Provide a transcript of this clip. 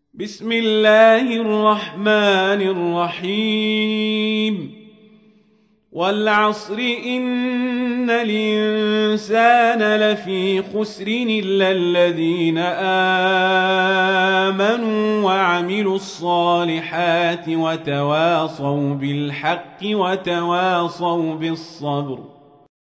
بسم الله الرحمن الرحيم والعصر إن الإنسان لفي خسر إلا الذين آمنوا وعملوا الصالحات وتواصوا بالحق وتواصوا بالصبر